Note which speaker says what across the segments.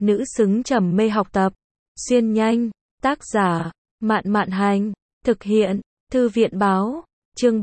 Speaker 1: nữ xứng trầm mê học tập. Xuyên nhanh, tác giả, Mạn Mạn Hành, thực hiện, Thư viện Báo, chương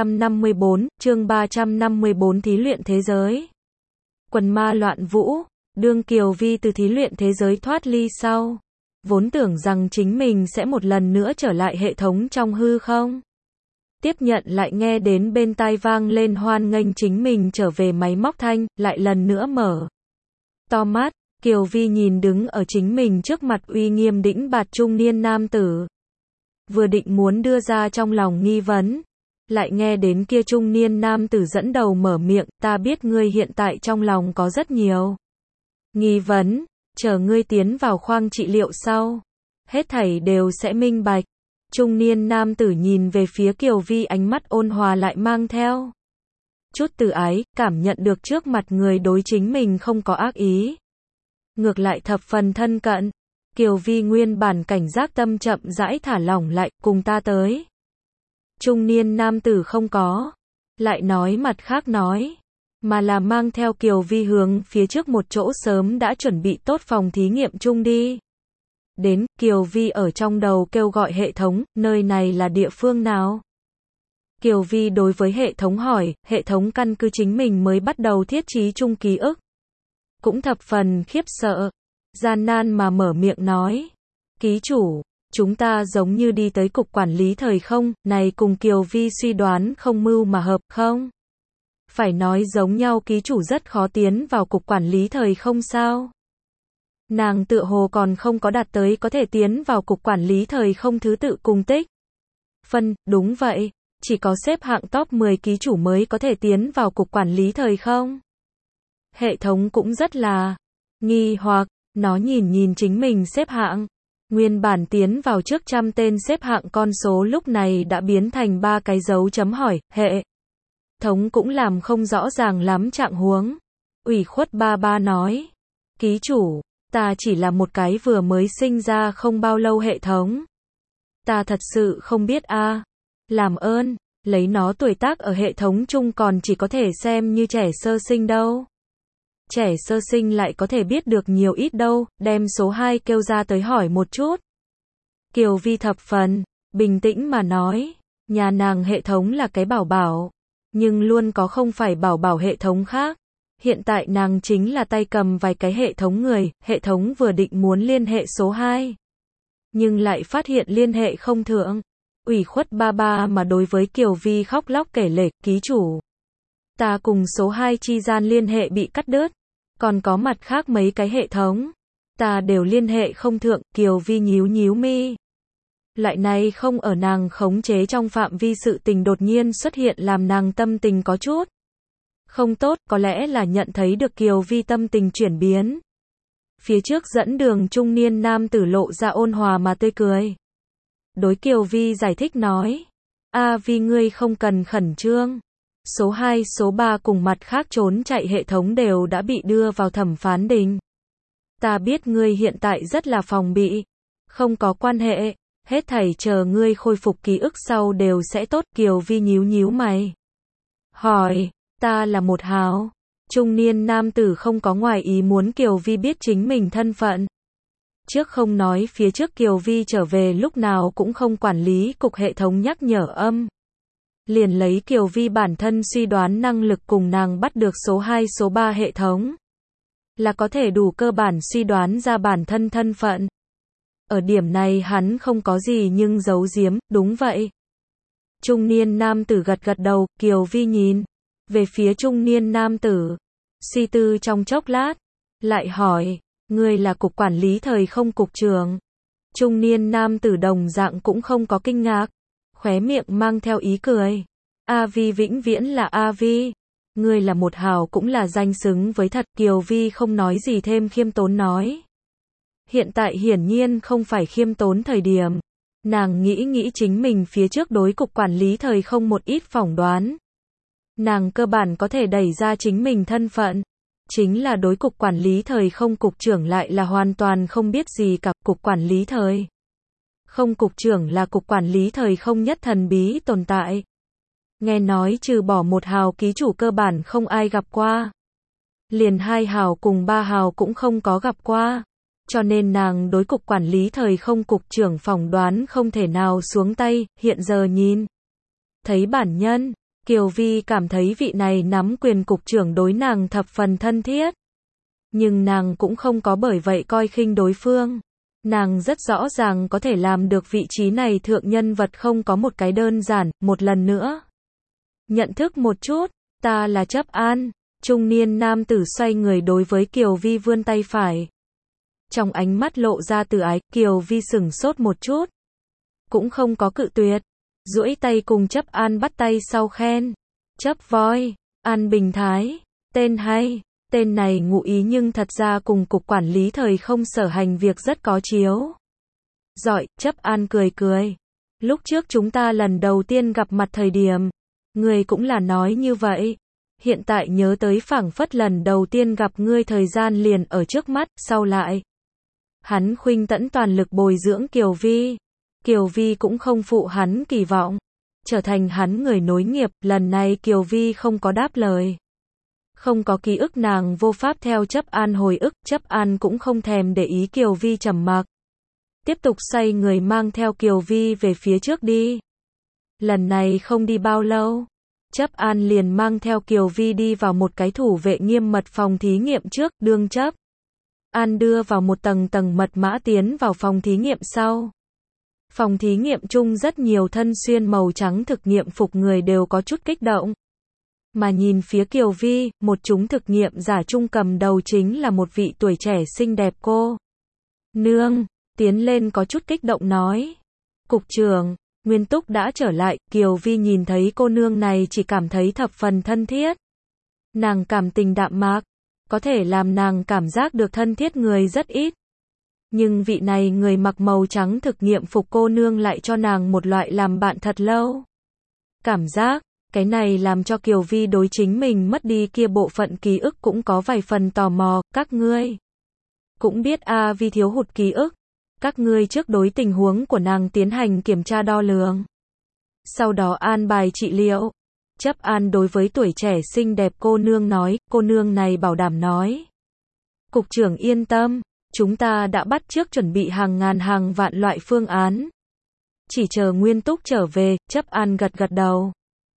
Speaker 1: 354, thí luyện thế giới. Quần ma loạn vũ, đương Kiều Vi từ thí luyện thế giới thoát ly sau, vốn tưởng rằng chính mình sẽ một lần nữa trở lại hệ thống trong hư không. Tiếp nhận lại nghe đến bên tai vang lên hoan nghênh chính mình trở về máy móc thanh, lại lần nữa mở to mắt, Kiều Vi nhìn đứng ở chính mình trước mặt uy nghiêm đĩnh bạt trung niên nam tử. Vừa định muốn đưa ra trong lòng nghi vấn, lại nghe đến kia trung niên nam tử dẫn đầu mở miệng, ta biết ngươi hiện tại trong lòng có rất nhiều nghi vấn, chờ ngươi tiến vào khoang trị liệu sau, hết thảy đều sẽ minh bạch. Trung niên nam tử nhìn về phía Kiều Vi, ánh mắt ôn hòa lại mang theo chút từ ái, cảm nhận được trước mặt người đối chính mình không có ác ý, ngược lại thập phần thân cận. Kiều Vi nguyên bản cảnh giác tâm chậm rãi thả lỏng lại, cùng ta tới. Trung niên nam tử không có lại nói mặt khác nói, mà là mang theo Kiều Vi hướng phía trước một chỗ sớm đã chuẩn bị tốt phòng thí nghiệm chung đi. Đến, Kiều Vi ở trong đầu kêu gọi hệ thống, nơi này là địa phương nào? Kiều Vi đối với hệ thống hỏi, hệ thống căn cứ chính mình mới bắt đầu thiết trí chung ký ức. Cũng thập phần khiếp sợ, gian nan mà mở miệng nói, ký chủ, chúng ta giống như đi tới cục quản lý thời không, này cùng Kiều Vi suy đoán không mưu mà hợp không? Phải nói giống nhau, ký chủ rất khó tiến vào cục quản lý thời không sao? Nàng tựa hồ còn không có đạt tới có thể tiến vào cục quản lý thời không thứ tự cùng tích phân, đúng vậy, chỉ có xếp hạng top 10 ký chủ mới có thể tiến vào cục quản lý thời không. Hệ thống cũng rất là nghi hoặc, nó nhìn chính mình xếp hạng, nguyên bản tiến vào trước 100 tên xếp hạng con số lúc này đã biến thành 3 cái dấu chấm hỏi, hệ thống cũng làm không rõ ràng lắm trạng huống. Ủy khuất ba nói, ký chủ, ta chỉ là một cái vừa mới sinh ra không bao lâu hệ thống. Ta thật sự không biết a. Làm ơn, lấy nó tuổi tác ở hệ thống chung còn chỉ có thể xem như trẻ sơ sinh đâu. Trẻ sơ sinh lại có thể biết được nhiều ít đâu, đem số 2 kêu ra tới hỏi một chút. Kiều Vi thập phần bình tĩnh mà nói, nhà nàng hệ thống là cái bảo bảo, nhưng luôn có không phải bảo bảo hệ thống khác. Hiện tại nàng chính là tay cầm vài cái hệ thống người, hệ thống vừa định muốn liên hệ số 2. Nhưng lại phát hiện liên hệ không thượng. Ủy khuất ba mà đối với Kiều Vi khóc lóc kể lể, ký chủ. Ta cùng số 2 chi gian liên hệ bị cắt đứt. Còn có mặt khác mấy cái hệ thống. Ta đều liên hệ không thượng, Kiều Vi nhíu mi. Loại này không ở nàng khống chế trong phạm vi sự tình đột nhiên xuất hiện làm nàng tâm tình có chút không tốt, có lẽ là nhận thấy được Kiều Vi tâm tình chuyển biến. Phía trước dẫn đường trung niên nam tử lộ ra ôn hòa mà tươi cười. Đối Kiều Vi giải thích nói, Vi ngươi không cần khẩn trương. Số 2, số 3 cùng mặt khác trốn chạy hệ thống đều đã bị đưa vào thẩm phán đình. Ta biết ngươi hiện tại rất là phòng bị. Không có quan hệ, hết thảy chờ ngươi khôi phục ký ức sau đều sẽ tốt. Kiều Vi nhíu mày. Hỏi, ta là một hào. Trung niên nam tử không có ngoài ý muốn Kiều Vi biết chính mình thân phận. Trước không nói phía trước Kiều Vi trở về lúc nào cũng không quản lý cục hệ thống nhắc nhở âm. Liền lấy Kiều Vi bản thân suy đoán năng lực cùng nàng bắt được số 2 số 3 hệ thống. Là có thể đủ cơ bản suy đoán ra bản thân thân phận. Ở điểm này hắn không có gì nhưng giấu giếm, đúng vậy. Trung niên nam tử gật đầu, Kiều Vi nhìn về phía trung niên nam tử, suy tư trong chốc lát, lại hỏi, ngươi là cục quản lý thời không cục trưởng. Trung niên nam tử đồng dạng cũng không có kinh ngạc, khóe miệng mang theo ý cười. Vi vĩnh viễn là Vi. Ngươi là một hào cũng là danh xứng với thật. Kiều Vi không nói gì thêm, khiêm tốn nói. Hiện tại hiển nhiên không phải khiêm tốn thời điểm. Nàng nghĩ chính mình phía trước đối cục quản lý thời không một ít phỏng đoán. Nàng cơ bản có thể đẩy ra chính mình thân phận. Chính là đối cục quản lý thời không cục trưởng lại là hoàn toàn không biết gì cả. Cục quản lý thời không cục trưởng là cục quản lý thời không nhất thần bí tồn tại. Nghe nói trừ bỏ 1 hào ký chủ cơ bản không ai gặp qua. Liền 2 hào cùng 3 hào cũng không có gặp qua. cho nên nàng đối cục quản lý thời không cục trưởng phỏng đoán không thể nào xuống tay, hiện giờ nhìn thấy bản nhân, Kiều Vi cảm thấy vị này nắm quyền cục trưởng đối nàng thập phần thân thiết. Nhưng nàng cũng không có bởi vậy coi khinh đối phương. Nàng rất rõ ràng có thể làm được vị trí này thượng nhân vật không có một cái đơn giản, một lần nữa. Nhận thức một chút, ta là Chấp An, trung niên nam tử xoay người đối với Kiều Vi vươn tay phải. Trong ánh mắt lộ ra từ ái, Kiều Vi sửng sốt một chút. Cũng không có cự tuyệt. Duỗi tay cùng Chấp An bắt tay sau khen. Chấp voi, An Bình Thái, tên hay. Tên này ngụ ý nhưng thật ra cùng cục quản lý thời không sở hành việc rất có chiếu. Giỏi, Chấp An cười cười. Lúc trước chúng ta lần đầu tiên gặp mặt thời điểm, ngươi cũng là nói như vậy. Hiện tại nhớ tới phảng phất lần đầu tiên gặp ngươi thời gian liền ở trước mắt, sau lại. Hắn khuynh tẫn toàn lực bồi dưỡng Kiều Vi. Kiều Vi cũng không phụ hắn kỳ vọng. Trở thành hắn người nối nghiệp, lần này Kiều Vi không có đáp lời. Không có ký ức nàng vô pháp theo Chấp An hồi ức, Chấp An cũng không thèm để ý Kiều Vi trầm mặc. Tiếp tục xoay người mang theo Kiều Vi về phía trước đi. Lần này không đi bao lâu, Chấp An liền mang theo Kiều Vi đi vào một cái thủ vệ nghiêm mật phòng thí nghiệm trước, đương Chấp An đưa vào một tầng mật mã tiến vào phòng thí nghiệm sau. Phòng thí nghiệm chung rất nhiều thân xuyên màu trắng thực nghiệm phục người đều có chút kích động. Mà nhìn phía Kiều Vi, một chúng thực nghiệm giả chung cầm đầu chính là một vị tuổi trẻ xinh đẹp cô nương, tiến lên có chút kích động nói. Cục trưởng, Nguyên Túc đã trở lại, Kiều Vi nhìn thấy cô nương này chỉ cảm thấy thập phần thân thiết. Nàng cảm tình đạm mạc, có thể làm nàng cảm giác được thân thiết người rất ít. Nhưng vị này người mặc màu trắng thực nghiệm phục cô nương lại cho nàng một loại làm bạn thật lâu. Cảm giác, cái này làm cho Kiều Vi đối chính mình mất đi kia bộ phận ký ức cũng có vài phần tò mò, các ngươi cũng biết Vi thiếu hụt ký ức. Các ngươi trước đối tình huống của nàng tiến hành kiểm tra đo lường. Sau đó an bài trị liệu. Chấp An đối với tuổi trẻ xinh đẹp cô nương nói, cô nương này bảo đảm nói. Cục trưởng yên tâm, chúng ta đã bắt trước chuẩn bị hàng ngàn hàng vạn loại phương án. Chỉ chờ Nguyên Túc trở về, Chấp An gật gật đầu.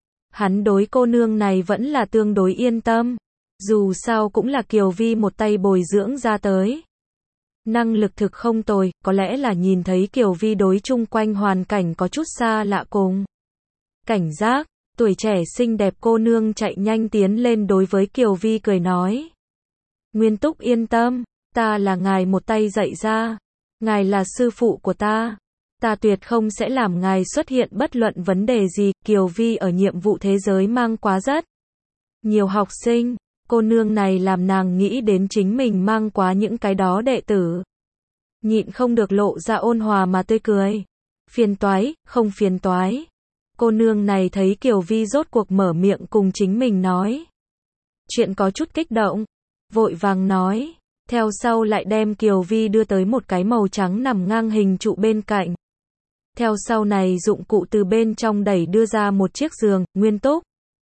Speaker 1: Hắn đối cô nương này vẫn là tương đối yên tâm. Dù sao cũng là Kiều Vi một tay bồi dưỡng ra tới. Năng lực thực không tồi, có lẽ là nhìn thấy Kiều Vi đối chung quanh hoàn cảnh có chút xa lạ cùng. Cảnh giác, tuổi trẻ xinh đẹp cô nương chạy nhanh tiến lên đối với Kiều Vi cười nói. Nguyên Túc yên tâm, ta là ngài một tay dạy ra. Ngài là sư phụ của ta. Ta tuyệt không sẽ làm ngài xuất hiện bất luận vấn đề gì. Kiều Vi ở nhiệm vụ thế giới mang quá rất nhiều học sinh. Cô nương này làm nàng nghĩ đến chính mình mang quá những cái đó đệ tử. Nhịn không được lộ ra ôn hòa mà tươi cười. Phiền toái, không phiền toái. Cô nương này thấy Kiều Vi rốt cuộc mở miệng cùng chính mình nói. Chuyện có chút kích động. Vội vàng nói. Theo sau lại đem Kiều Vi đưa tới một cái màu trắng nằm ngang hình trụ bên cạnh. Theo sau này dụng cụ từ bên trong đẩy đưa ra một chiếc giường, Nguyên Túc.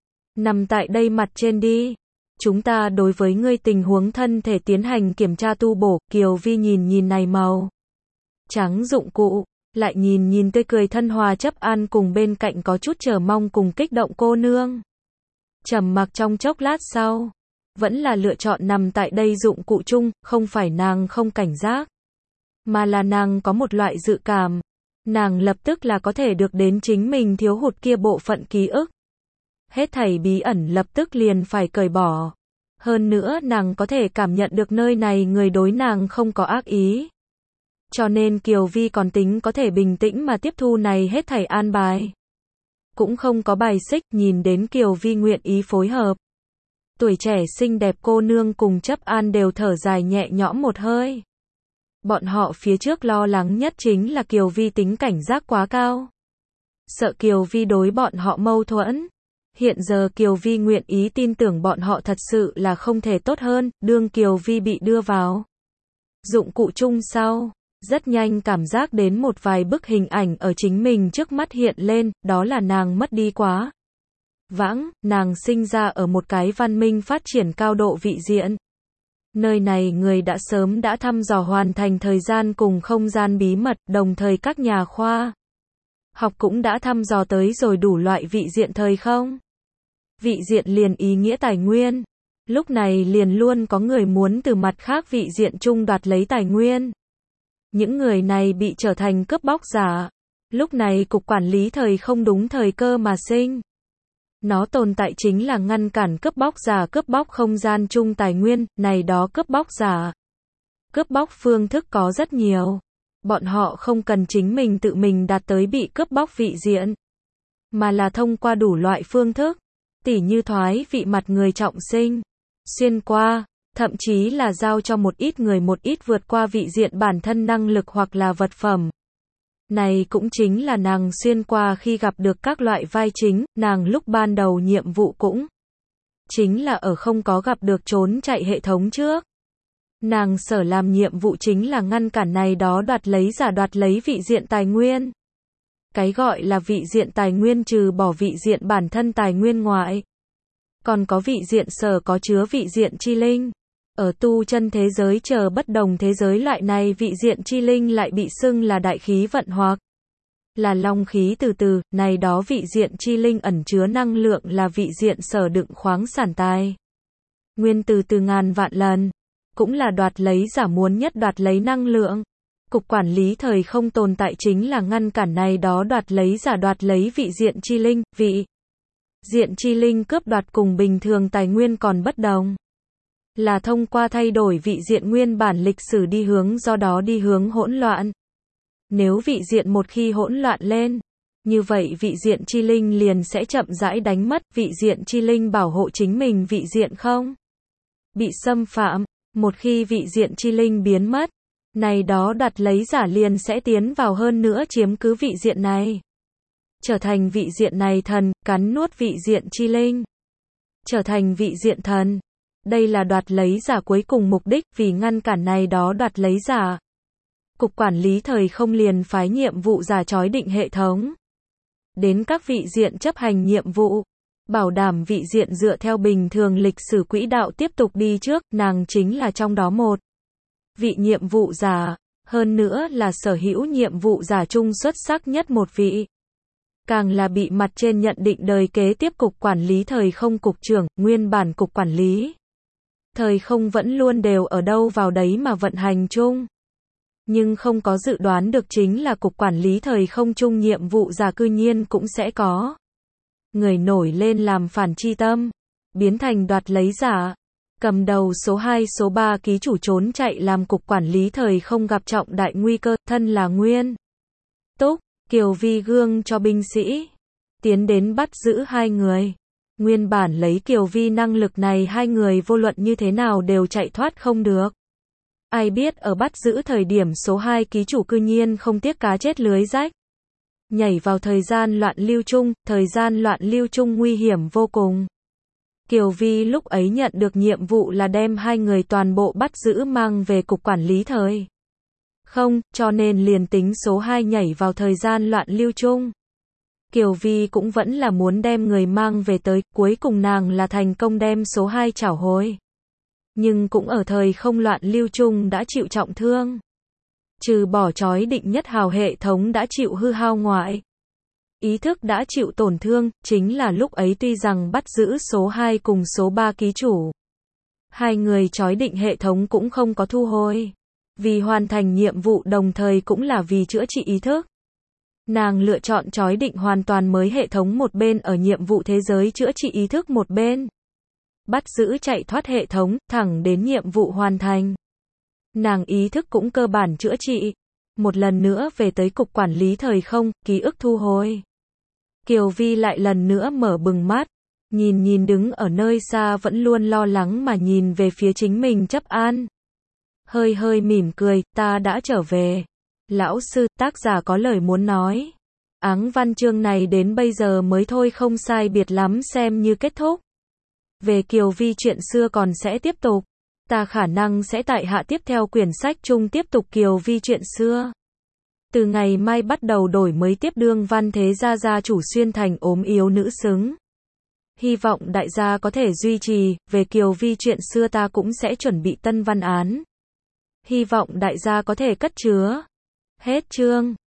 Speaker 1: Nằm tại đây mặt trên đi. Chúng ta đối với ngươi tình huống thân thể tiến hành kiểm tra tu bổ. Kiều Vi nhìn này màu trắng dụng cụ, lại nhìn tươi cười thân hòa Chấp An cùng bên cạnh có chút chờ mong cùng kích động cô nương. Trầm mặc trong chốc lát sau, vẫn là lựa chọn nằm tại đây dụng cụ chung, không phải nàng không cảnh giác, mà là nàng có một loại dự cảm, nàng lập tức là có thể được đến chính mình thiếu hụt kia bộ phận ký ức. Hết thảy bí ẩn lập tức liền phải cởi bỏ. Hơn nữa nàng có thể cảm nhận được nơi này người đối nàng không có ác ý. Cho nên Kiều Vi còn tính có thể bình tĩnh mà tiếp thu này hết thảy an bài. Cũng không có bài xích, nhìn đến Kiều Vi nguyện ý phối hợp. Tuổi trẻ xinh đẹp cô nương cùng Chấp An đều thở dài nhẹ nhõm một hơi. Bọn họ phía trước lo lắng nhất chính là Kiều Vi tính cảnh giác quá cao. Sợ Kiều Vi đối bọn họ mâu thuẫn. Hiện giờ Kiều Vi nguyện ý tin tưởng bọn họ thật sự là không thể tốt hơn, đương Kiều Vi bị đưa vào dụng cụ chung sau, rất nhanh cảm giác đến một vài bức hình ảnh ở chính mình trước mắt hiện lên, đó là nàng mất đi quá vãng, nàng sinh ra ở một cái văn minh phát triển cao độ vị diện. Nơi này người đã sớm đã thăm dò hoàn thành thời gian cùng không gian bí mật, đồng thời các nhà khoa học cũng đã thăm dò tới rồi đủ loại vị diện thời không. Vị diện liền ý nghĩa tài nguyên. Lúc này liền luôn có người muốn từ mặt khác vị diện chung đoạt lấy tài nguyên. Những người này bị trở thành cướp bóc giả. Lúc này cục quản lý thời không đúng thời cơ mà sinh. Nó tồn tại chính là ngăn cản cướp bóc giả cướp bóc không gian chung tài nguyên, này đó cướp bóc giả. Cướp bóc phương thức có rất nhiều. Bọn họ không cần chính mình tự mình đạt tới bị cướp bóc vị diện, mà là thông qua đủ loại phương thức, tỉ như thoái vị mặt người trọng sinh, xuyên qua, thậm chí là giao cho một ít người một ít vượt qua vị diện bản thân năng lực hoặc là vật phẩm. Này cũng chính là nàng xuyên qua khi gặp được các loại vai chính, nàng lúc ban đầu nhiệm vụ cũng chính là ở không có gặp được trốn chạy hệ thống trước. Nàng sở làm nhiệm vụ chính là ngăn cản này đó đoạt lấy giả đoạt lấy vị diện tài nguyên. Cái gọi là vị diện tài nguyên trừ bỏ vị diện bản thân tài nguyên ngoại. Còn có vị diện sở có chứa vị diện chi linh. Ở tu chân thế giới chờ bất đồng thế giới loại này vị diện chi linh lại bị xưng là đại khí vận hoặc là long khí từ, này đó vị diện chi linh ẩn chứa năng lượng là vị diện sở đựng khoáng sản tài nguyên từ ngàn vạn lần. Cũng là đoạt lấy giả muốn nhất đoạt lấy năng lượng. Cục quản lý thời không tồn tại chính là ngăn cản này đó đoạt lấy giả đoạt lấy vị diện chi linh, vị diện chi linh cướp đoạt cùng bình thường tài nguyên còn bất đồng. Là thông qua thay đổi vị diện nguyên bản lịch sử đi hướng do đó đi hướng hỗn loạn. Nếu vị diện một khi hỗn loạn lên, như vậy vị diện chi linh liền sẽ chậm rãi đánh mất vị diện chi linh bảo hộ chính mình vị diện không bị xâm phạm. Một khi vị diện chi linh biến mất, này đó đoạt lấy giả liền sẽ tiến vào hơn nữa chiếm cứ vị diện này. Trở thành vị diện này thần, cắn nuốt vị diện chi linh. Trở thành vị diện thần. Đây là đoạt lấy giả cuối cùng mục đích vì ngăn cản này đó đoạt lấy giả. Cục quản lý thời không liền phái nhiệm vụ giả chói định hệ thống. Đến các vị diện chấp hành nhiệm vụ. Bảo đảm vị diện dựa theo bình thường lịch sử quỹ đạo tiếp tục đi trước, nàng chính là trong đó một vị nhiệm vụ giả, hơn nữa là sở hữu nhiệm vụ giả chung xuất sắc nhất một vị. Càng là bị mặt trên nhận định đời kế tiếp cục quản lý thời không cục trưởng, nguyên bản cục quản lý thời không vẫn luôn đều ở đâu vào đấy mà vận hành chung. Nhưng không có dự đoán được chính là cục quản lý thời không chung nhiệm vụ giả cư nhiên cũng sẽ có người nổi lên làm phản chi tâm, biến thành đoạt lấy giả. Cầm đầu số 2 số 3 ký chủ trốn chạy làm cục quản lý thời không gặp trọng đại nguy cơ, thân là Nguyên Túc, Kiều Vi gương cho binh sĩ, tiến đến bắt giữ hai người. Nguyên bản lấy Kiều Vi năng lực này hai người vô luận như thế nào đều chạy thoát không được. Ai biết ở bắt giữ thời điểm số 2 ký chủ cư nhiên không tiếc cá chết lưới rách. Nhảy vào thời gian loạn lưu chung, thời gian loạn lưu chung nguy hiểm vô cùng. Kiều Vi lúc ấy nhận được nhiệm vụ là đem hai người toàn bộ bắt giữ mang về cục quản lý thời không, cho nên liền tính số 2 nhảy vào thời gian loạn lưu chung. Kiều Vi cũng vẫn là muốn đem người mang về tới, cuối cùng nàng là thành công đem số 2 trảo hồi. Nhưng cũng ở thời không loạn lưu chung đã chịu trọng thương. Trừ bỏ chói định nhất hào hệ thống đã chịu hư hao ngoại. Ý thức đã chịu tổn thương, chính là lúc ấy tuy rằng bắt giữ số 2 cùng số 3 ký chủ. Hai người chói định hệ thống cũng không có thu hồi. Vì hoàn thành nhiệm vụ đồng thời cũng là vì chữa trị ý thức. Nàng lựa chọn chói định hoàn toàn mới hệ thống một bên ở nhiệm vụ thế giới chữa trị ý thức một bên. Bắt giữ chạy thoát hệ thống, thẳng đến nhiệm vụ hoàn thành. Nàng ý thức cũng cơ bản chữa trị. Một lần nữa về tới cục quản lý thời không, ký ức thu hồi. Kiều Vi lại lần nữa mở bừng mắt. Nhìn đứng ở nơi xa vẫn luôn lo lắng mà nhìn về phía chính mình Chấp An. Hơi mỉm cười, ta đã trở về. Lão sư, tác giả có lời muốn nói. Áng văn chương này đến bây giờ mới thôi không sai biệt lắm xem như kết thúc. Về Kiều Vi chuyện xưa còn sẽ tiếp tục. Ta khả năng sẽ tại hạ tiếp theo quyển sách chung tiếp tục Kiều Vi chuyện xưa. Từ ngày mai bắt đầu đổi mới tiếp đương văn thế gia gia chủ xuyên thành ốm yếu nữ xứng. Hy vọng đại gia có thể duy trì, về Kiều Vi chuyện xưa ta cũng sẽ chuẩn bị tân văn án. Hy vọng đại gia có thể cất chứa. Hết chương.